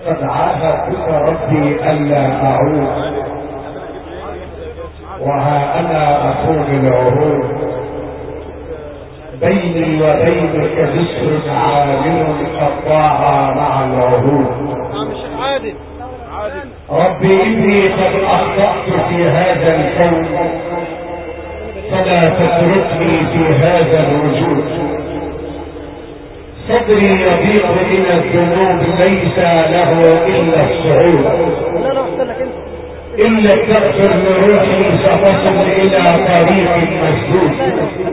قد عاهدتك ربي ألا أعود، وها أنا أكون العهود، بيني وبينك جسر عامل قد ضاع مع العهود. ربي إني قد أخطأت في هذا الكون، فلا تتركني في هذا الوجود. صدري يضيق من الذنوب، ليس له إلا الصعود. إن لم تغفر لروحي ستصل إلى طريق مسدود.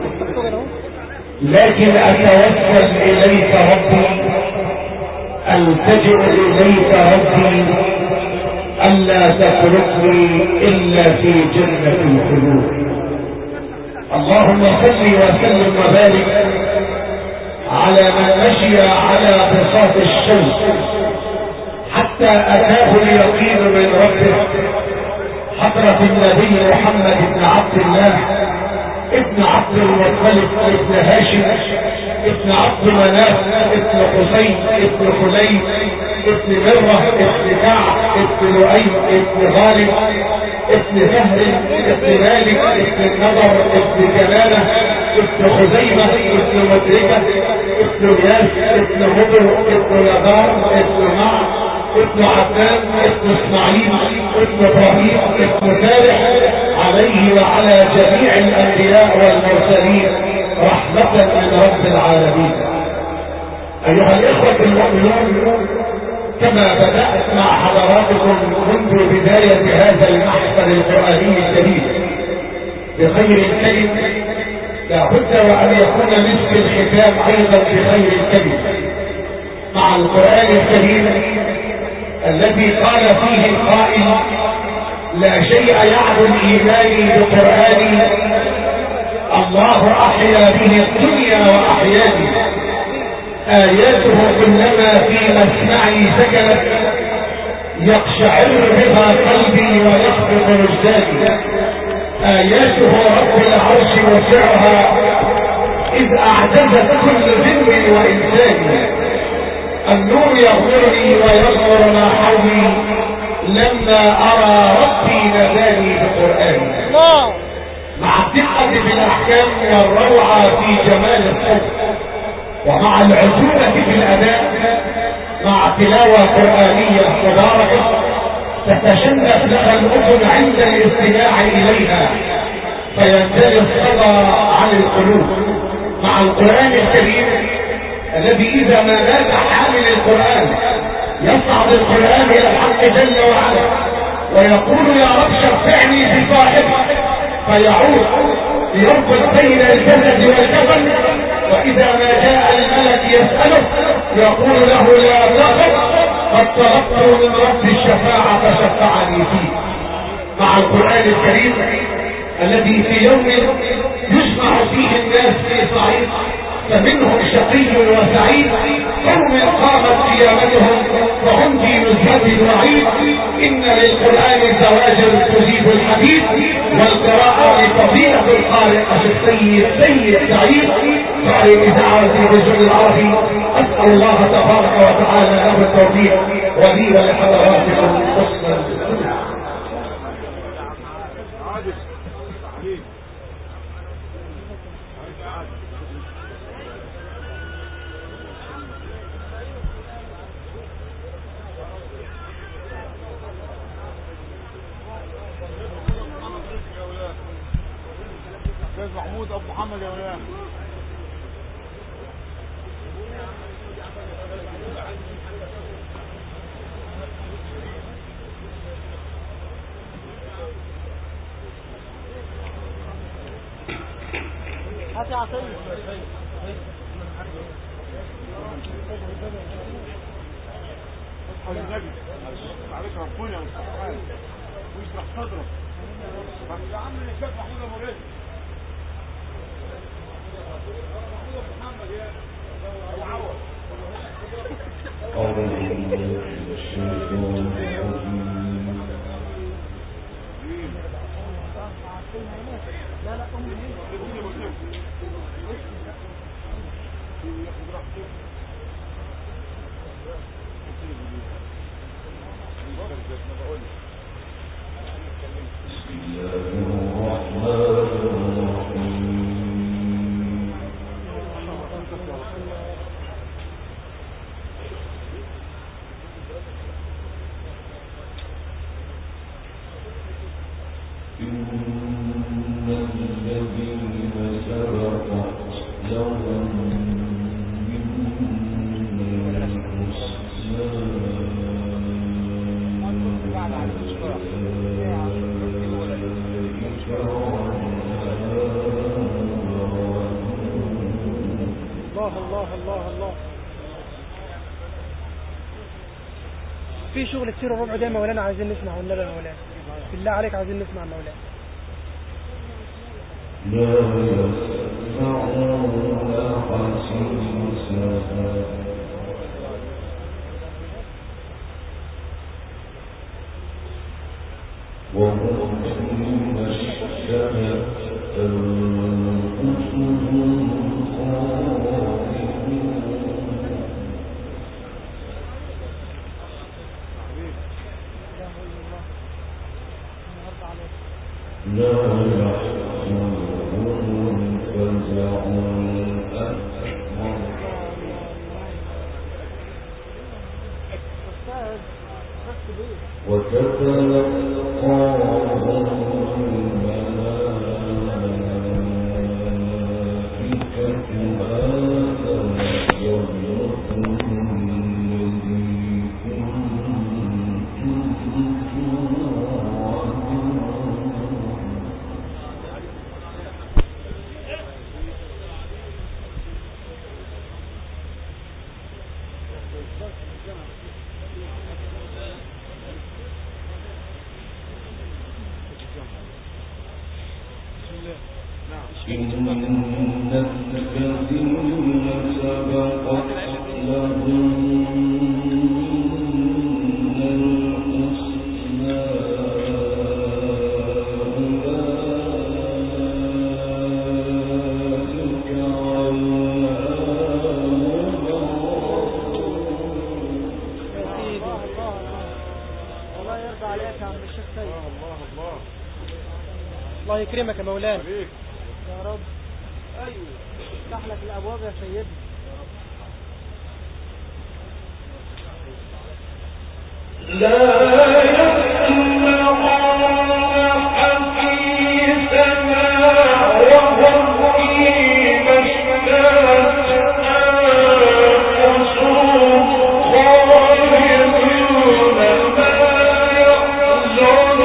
لكن أتوسل إليك ربي، ألتجئ إليك ربي، ألا تتركني إلا في جنة الخلود. اللهم صل وسلم وبارك على من مشي على بساط الشمس حتى أتاه اليقين من ربه، حضرة النبي محمد بن عبد الله ابن عبد المطلب ابن هاشم ابن عبد مناف ابن حسين ابن خليل ابن مرة ابن كعب ابن لؤي ابن غالب ابن زهر ابن مالك ابن النضر ابن جلالة ابن خزيمة ابن مدركة ابن ياس ابن مضر ابن لبار ابن معد ابن عدنان ابن اسماعيل ابن ابراهيم ابن فالح، عليه وعلى جميع الانبياء والمرسلين رحمة من رب العالمين. ايها الاخوة المؤمنون، كما بدأت مع حضراتكم منذ بداية هذا المحفل القرآني الجديد بخير الكلم، لابد وان يكون مسك الختام ايضا بخير الكلم مع القرآن الكريم الذي قال فيه القائل: لا شيء يعدل ايماني بقرآني، الله احيا به الدنيا واحياني، آياته كلما في مسمعي سكنت، يقشعر بها قلبي ويخفق وجداني، آياته رب العرش وسعها، إذ أعجزت كل جن وإنسان، النور يغمرني ويغمر ما حولي، لما أرى ربي ناداني بقرآني. مع الدقة في الأحكام والروعة في جمال الصوت، ومع العزومة في الأداء، مع تلاوة قرآنية مباركة تتشنف لها الأذن عند الاستماع إليها، فينزل الصدى عن القلوب. مع القرآن الكريم الذي إذا ما مات حامل القرآن يصعد القرآن إلى الحق جل وعلا ويقول: يا رب شفعني بصاحبه، فيعود ليربط بين الجسد والكفن، وإذا ما جاء الملك يسأله يقول له: لا تخف، قد طلبت من رب الشفاعة فشفعني فيه. مع القرآن الكريم الذي في يوم يجمع فيه الناس في صعيد، فمنهم شقي وسعيد، قوم قامت قيامتهم فهم في نزهة وعيد. إن للقرآن الزواجر تجيب الحديث، والقراءة لفضيلة القارئ السيد سعيد قارئ إذاعة الرجل العربي. أسأل الله تبارك وتعالى له التوفيق، ولي ولحضراتكم حسن الاستماع. محمود ابو محمد يا ولاد. هات يا عطيه النبي عليك ربنا ويشرح صدرك. بس يا عم الشيخ محمود ابو رزق محمد يا ابو عوض. لا لا في شغل كتير الربع ده مولانا، عايزين نسمع والنبي يا مولانا بالله عليك، عايزين نسمع مولانا. لا يسمعون حسيسها وهم فيما اشتهت أنفسهم خالدون. لا يحزنهم الفزع الأكبر وتتلقاهم الملائكة هذا يومكم الذي كنتم توعدون. إن الذين سبقت لهم الحسنى أولئك الله يرضى عليك يا عم الشيخ سيد. الله يكرمك يا مولانا يا رب. ايوه افتح لك الابواب يا سيدي. لا يسمعون حسيسها وهم فيما اشتهت أنفسهم خالدون. لا يحزنهم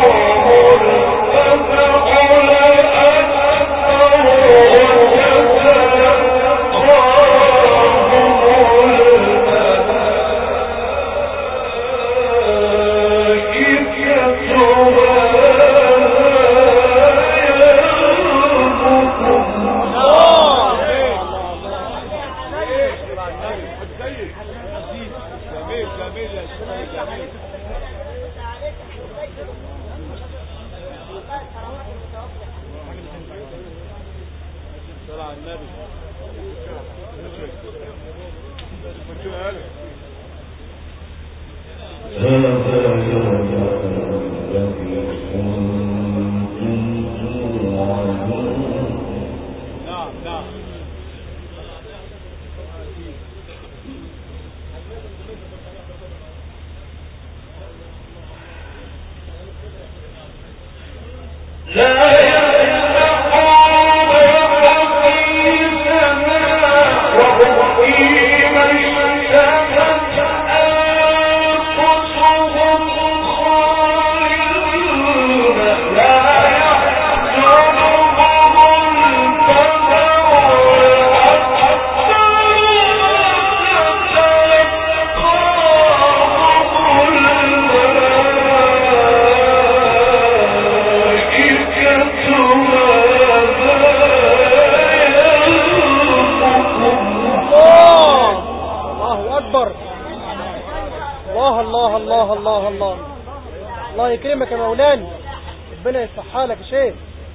الله يكرمك يا مولانا، ربنا يصحى لك يا شيخ.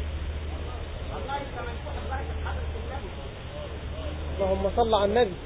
اللهم صل على النبي.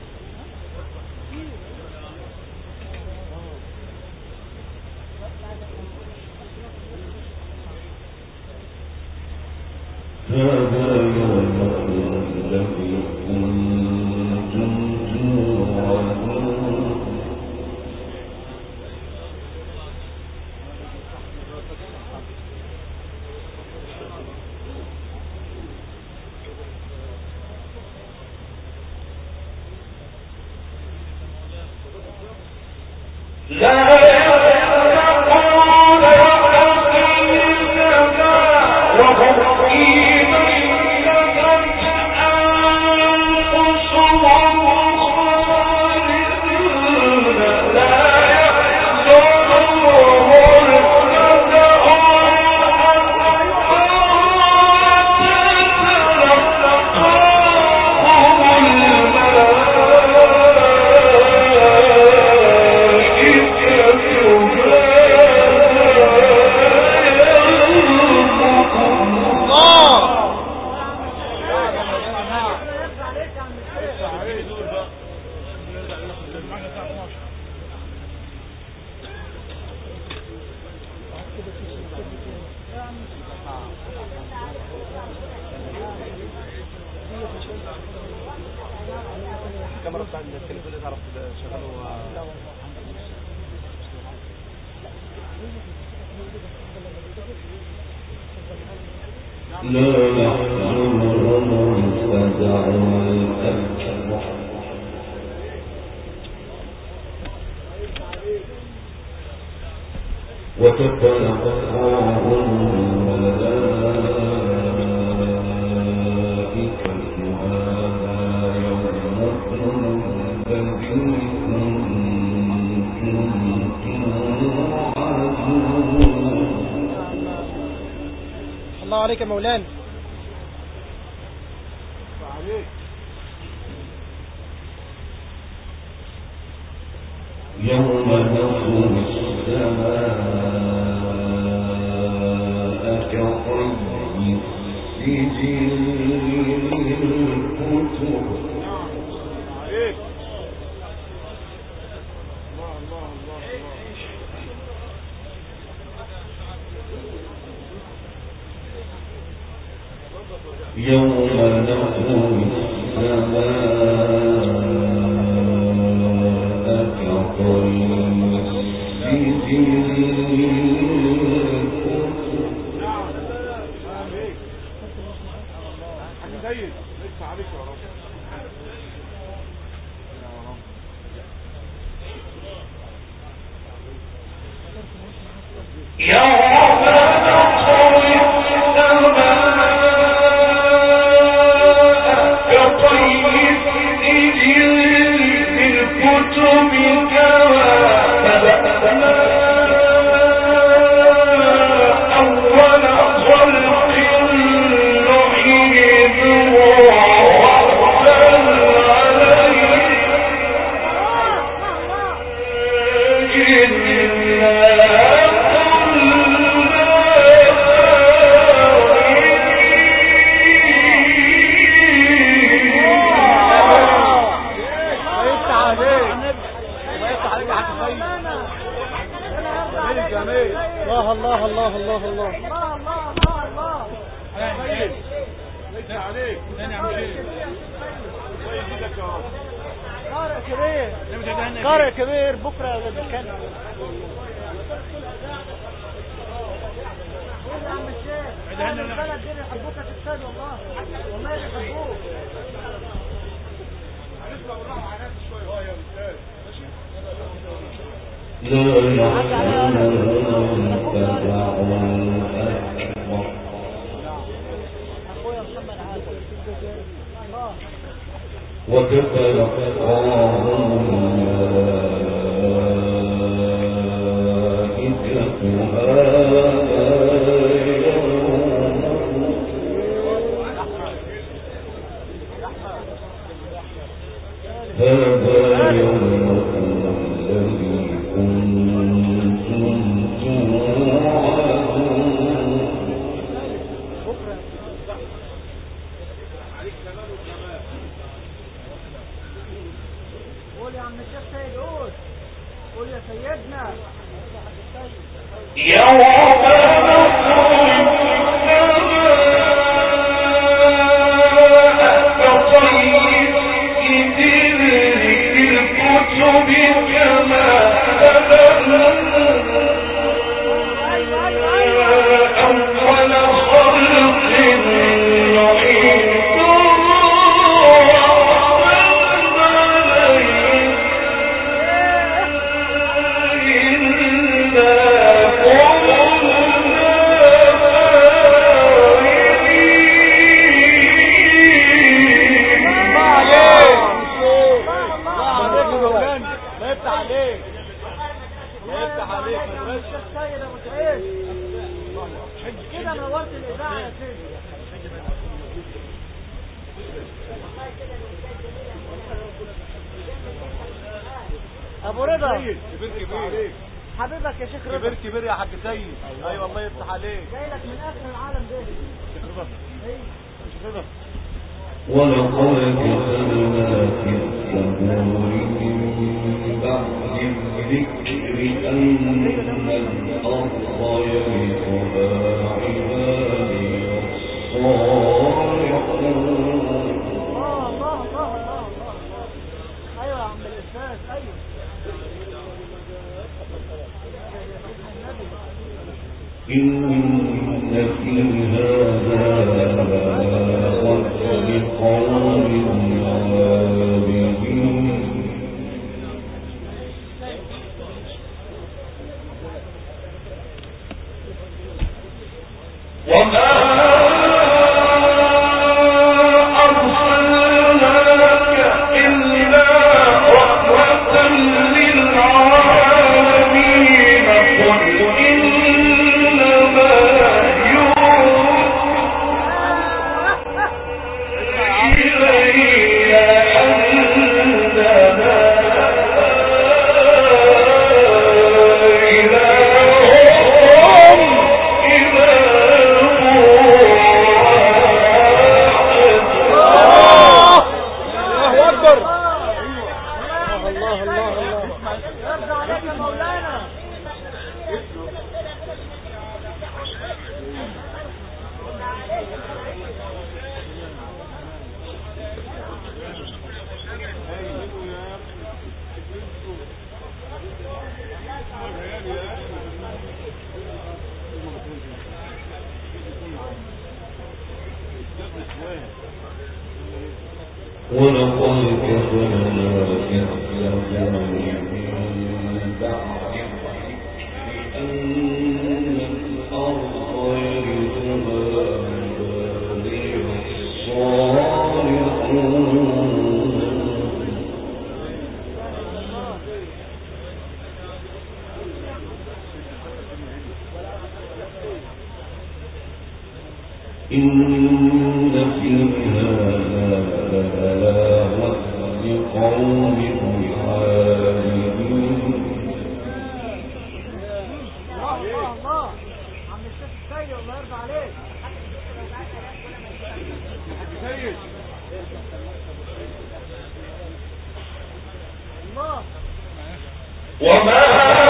الكاميرا بتاع التليفون اللي تعرف تشغله لا يحزنهم الفزع الأكبر وتتلقاهم الملائكة هذا يومكم الذي كنتم توعدون. الله عليك يا مولانا. يوم نطوي السماء كطي السجل للكتب يوم نطوي السماء كطي السجل للكتب. جيد لسه عليك يا رب. الله الله الله الله لسه عليك ثاني عم شيء الله يزيدك يا رب. قارئ كبير قارئ كبير بكره يا ولد الكلب. قول يا عم الشيخ البلد دي بيحبوك يا استاذ والله والله بيحبوك. هنسمع بالراحه على نفسك شويه يا استاذ. لا يحزنهم الفزع الأكبر وتتلقاهم الملائكة هذا يومكم الذي كنتم توعدون. قول يا عم الشيخ سيد قول يا سيدنا. يوم نطوي السماء نورت الإذاعة يا سيدي. أبو رضا كبير كبير حبيبك يا شيخ رضا. كبير يا حاج سيد. ايوه الله يفتح عليك. جاي لك من آخر العالم ده. شيخ رضا. شيخ رضا. ولقد كتبنا في الزبور من بعد الذكر أن الأرض يرثها عبادي الصالحون. الله. أيوة يا عم الأستاذ. أيوة. إن في هذا لقول عابدين. وما أرسلناك إلا رحمة للعالمين. قل إنما ولقد كتبنا في الزبور من بعد أن الأرض يرثها عبادي الصالحون. إن في هذا لبلاغا لقوم عابدين. الله عم الشيخ السيد الله يرضى عليك. سيد الله. وما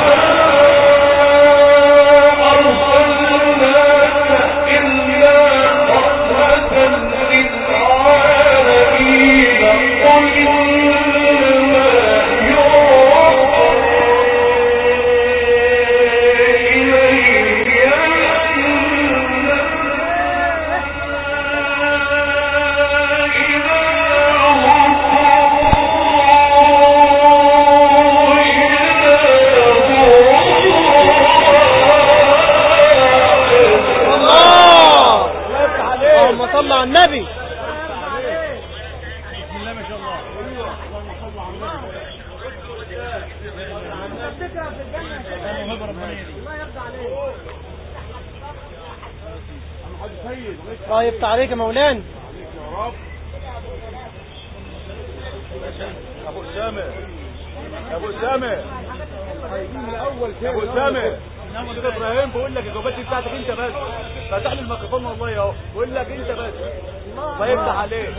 النبي. بسم الله ما شاء الله. اللهم صل على النبي. الله يرضى عليك. حاج سيد الله يفتح عليك يا مولانا. يا رب. ابو اسامه ابو اسامه ابو اسامه الشيخ ابراهيم بقول لك الجوابات دي بتاعتك انت بس. فتح لي الميكروفون والله اهو بقول لك انت بس. الله يفتح عليك.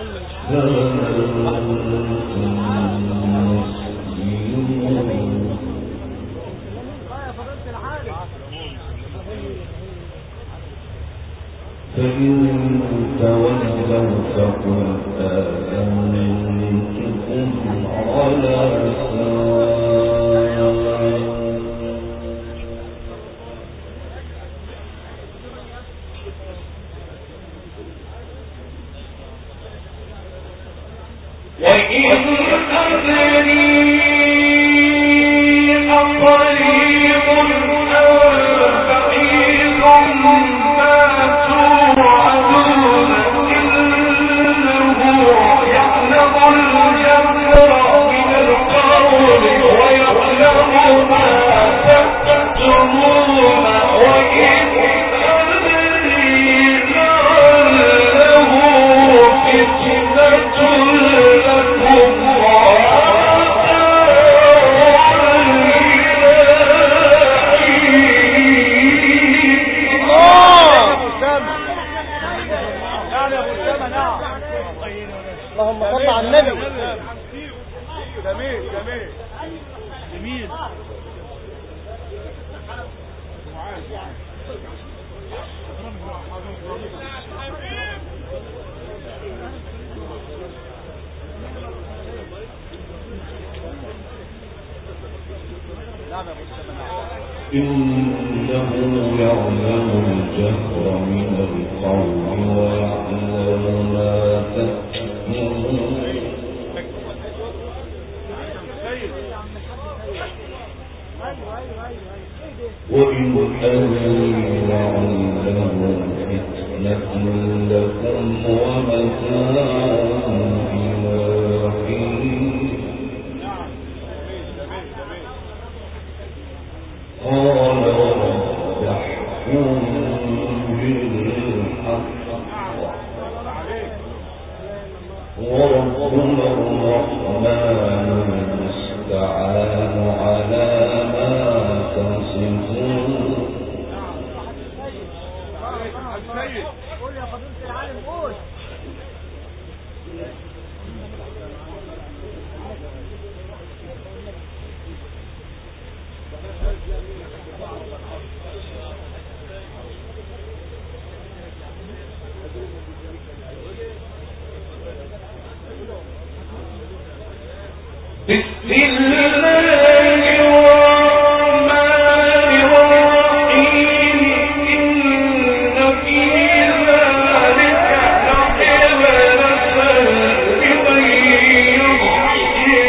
فإن تولوا فقل آذنتكم على سواء. وإن أدري أقريب أم بعيد ما توعدون إنه يعلم الجهر من القول ويعلم ما تكتمون. وإن أدري نعم يا ابو اسامه نعم. اللهم صل على النبي. جميل جميل جميل. إنه يعلم الجهر من القول ويعلم ما تكتمون وإن أدري لعله فتنة لكم ومتاع إلى حين قال رب احكم بالحق وربنا الرحمن المستعان على ما تصفون. قول يا فضيلة العالم قول. بسم الله الرحمن الرحيم إن في ذلك لعبرة لمن يخشى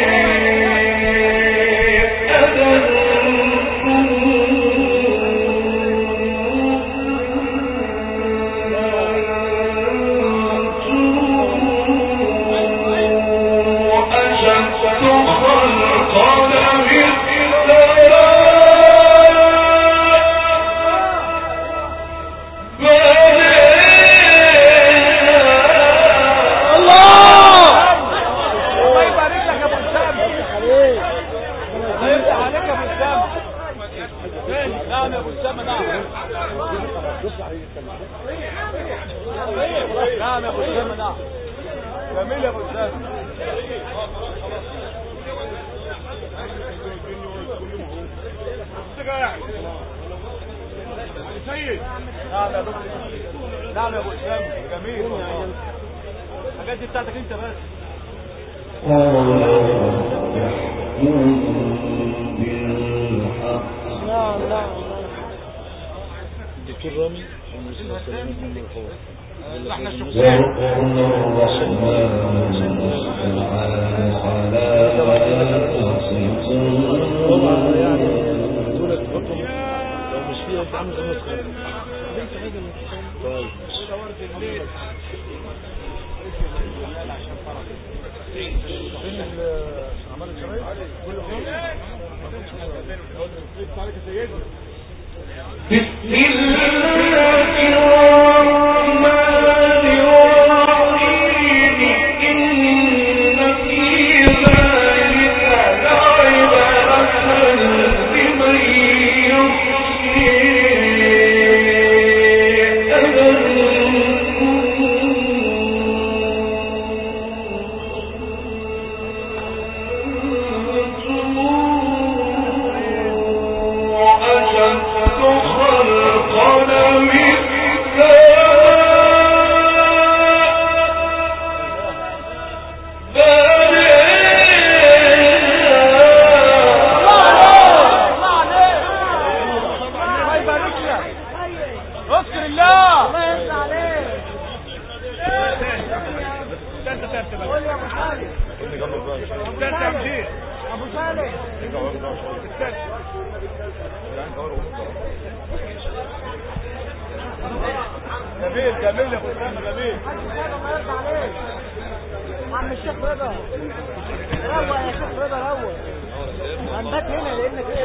نعم يا ابو اسامه نعم. جميل يا ابو اسامه. نعم يا ابو نعم يا ابو اسامه جميل. الحاجات دي بتاعتك انت بس. نعم نعم. الدكتور رامي وربنا الرحمن المستعان على ما تصفون. مش فيها تعمل نسخة. طيب عمل الشرايط كل يوم بسم الله الرحمن الرحيم إن في ذلك لعبرة لمن يخشى جميل جميل يا ابو اسامه جميل. عم الشيخ رضا روق يا شيخ رضا روق. هنبات هنا لانك ايه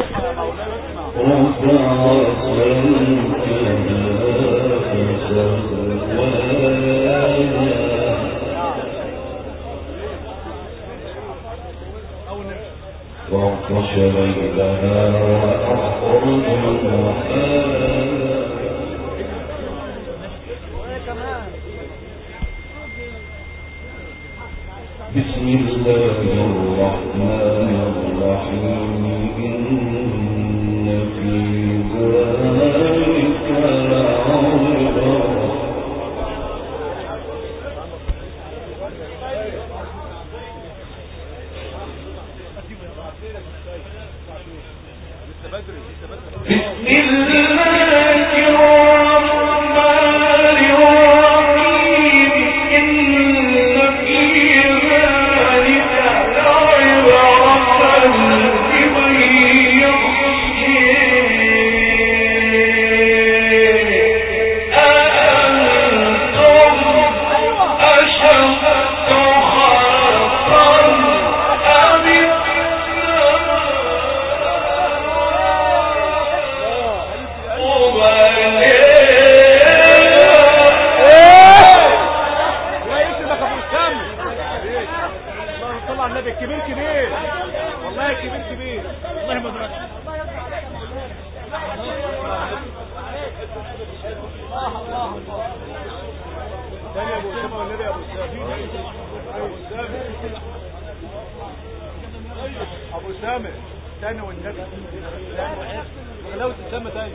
وأغطش ليلها وأخرج ضحاها بسم الله الرحمن الرحيم إن في ذلك لعبرة بسم الله الرحمن الرحيم إن في ذلك لعبرة لمن يخشى أأنتم أشد خلقا أم الكبير كبير والله الكبير كبير والله ما درك ثاني ابو اسامه والنبي ابو اسامه ثاني والنبي غلاوه السما ثاني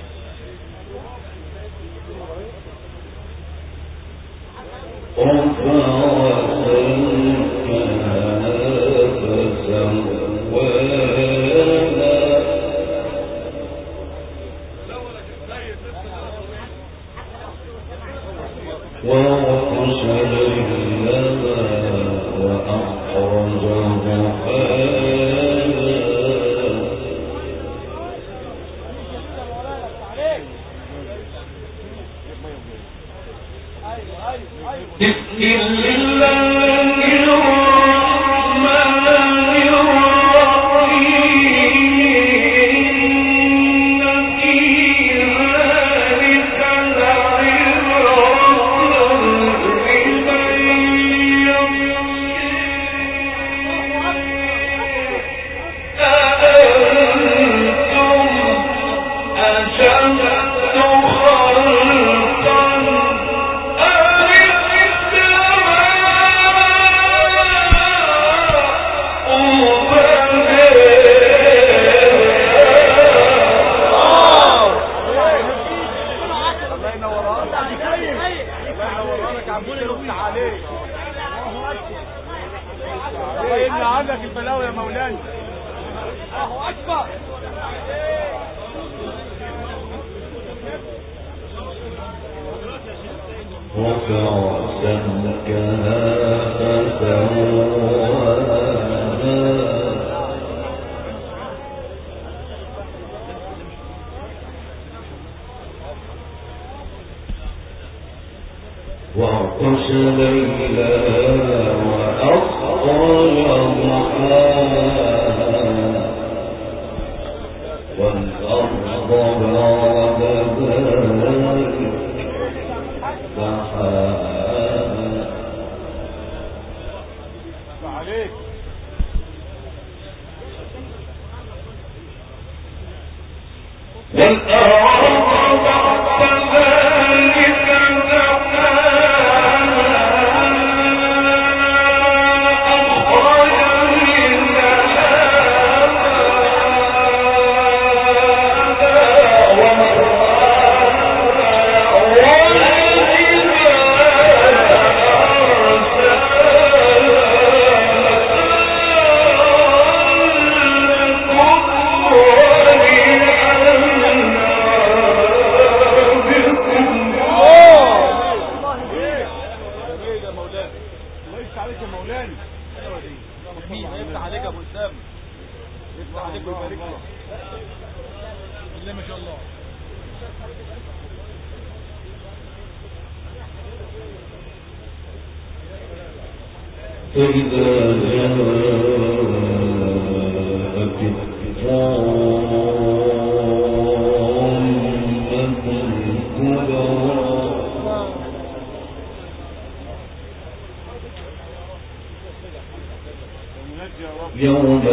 يوم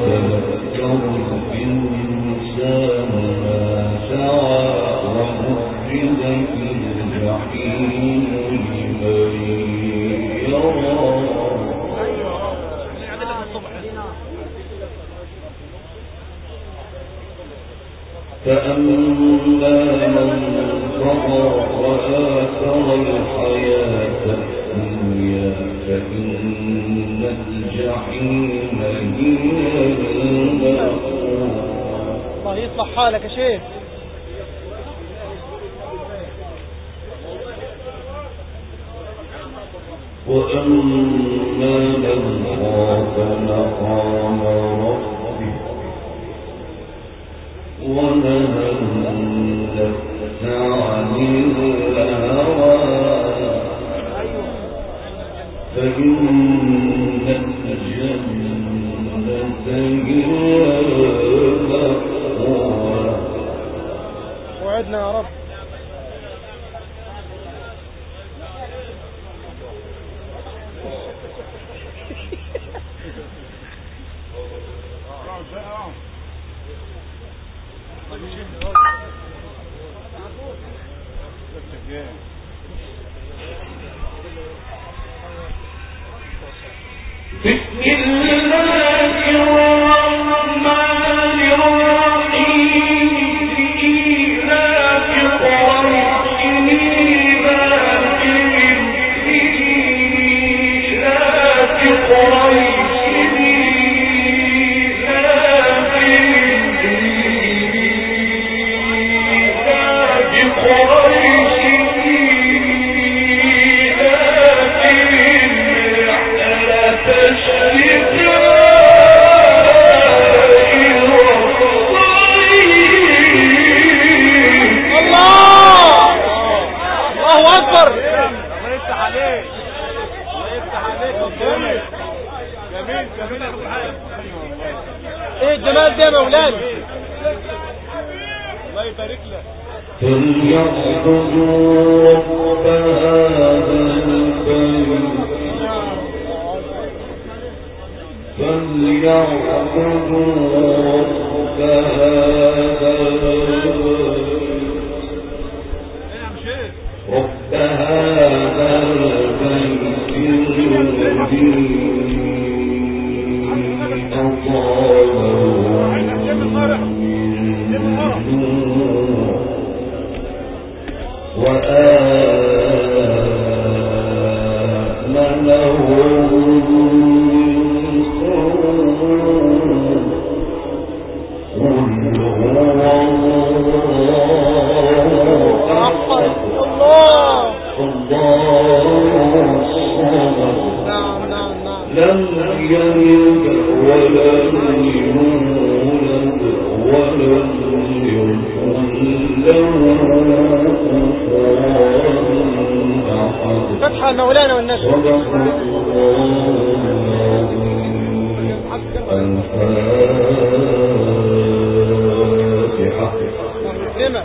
يتذكر الإنسان ما سعى وبرزت الجحيم لمن يرى فأما من طغى وآثر الحياة الدنيا فإن الجحيم هي المأوى. الله يصلح حالك يا شيخ. وأما من خاف مقام ربه ونهى النفس عن الهوى فإن الجنة هي المأوى. وعدنا يا رب. بسم الله الرحمن الرحيم إيلاف قريش إيلافهم إيلاف قريش ايه الجمال ده يا مولانا. الله يبارك لك. فليعبدوا رب هذا البيت فليعبدوا رب هذا البيت رب هذا البيت الذي لم يلد ولم يولد ولم يكن له كفوا أحد. فتحة مولانا والنبي. صدق الله العظيم. الفاتحة.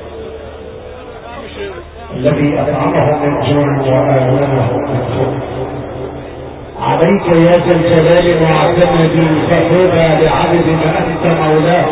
الذي أطعمه من جوع وآمنه من خوف. عليك يا ذا الجلال معتمدي فهدى لعبد ما أنت مولاه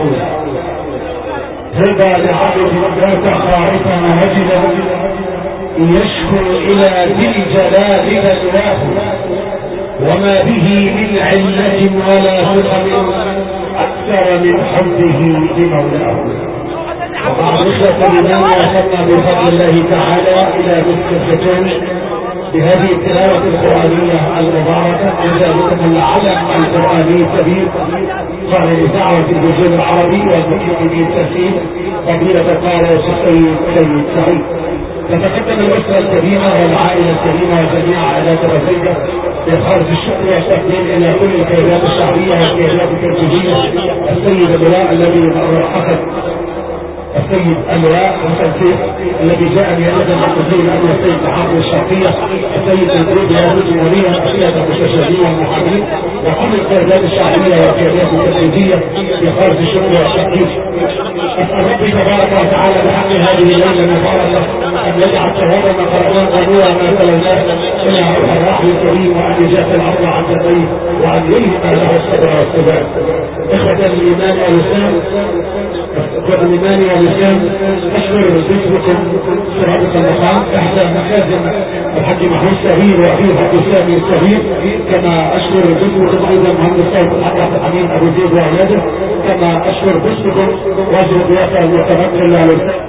هدى لعبد ذات خائفا وجدا يشكر إلى ذي الجلال بلواه وما به من علة ولا سقم أكثر من حبه لمولاه. وبعد إخوة الإمام وصلنا بفضل الله تعالى إلى مثل الختام بهذه التلاوة القرآنية المباركة وذلكم العلم القرآني الكبير قال لدعوة الجزء العربي والمحيط بالتسليم فضيلة القارئ السيد سعيد. تتقدم الأسرة الكريمة والعائلة الكريمة وجميع عائلات الرفيقة بإخراج الشكر والتقديم إلى كل القيادات الشعبية والقيادات التنفيذية السيد اللواء الذي أخذ السيد اللواء والتنسيق الذي جاء بهذا المقصود الأمر السيد محمد الشرقية السيد الجنوب هذه الجمهورية القيادة المستشارين والمحامين وكل القيادات الشعبية والقيادات التنفيذية بإخراج الشكر والتقديم. أسأل ربي تبارك وتعالى بحق هذه الليلة المباركة أن يجعل ثوابا ما قرأناه ونورا ما تلوناه إلى روح الرحم الكريم وأن يجاف الأرض عن جبيه وأن يلهم له الصبر والثبات. إخوة الإيمان والإسلام بإيماني ولسان أشكر باسمكم سرادة المقام إحدى مخازن الحاج محمود سهيل وأخيه الحاج سامي السهيل، كما أشكر باسمكم أيضا مهندس صوت الحاج عبد الحميد أبو زيد وأولاده، كما أشكر باسمكم واجب الضيافة المتمكن على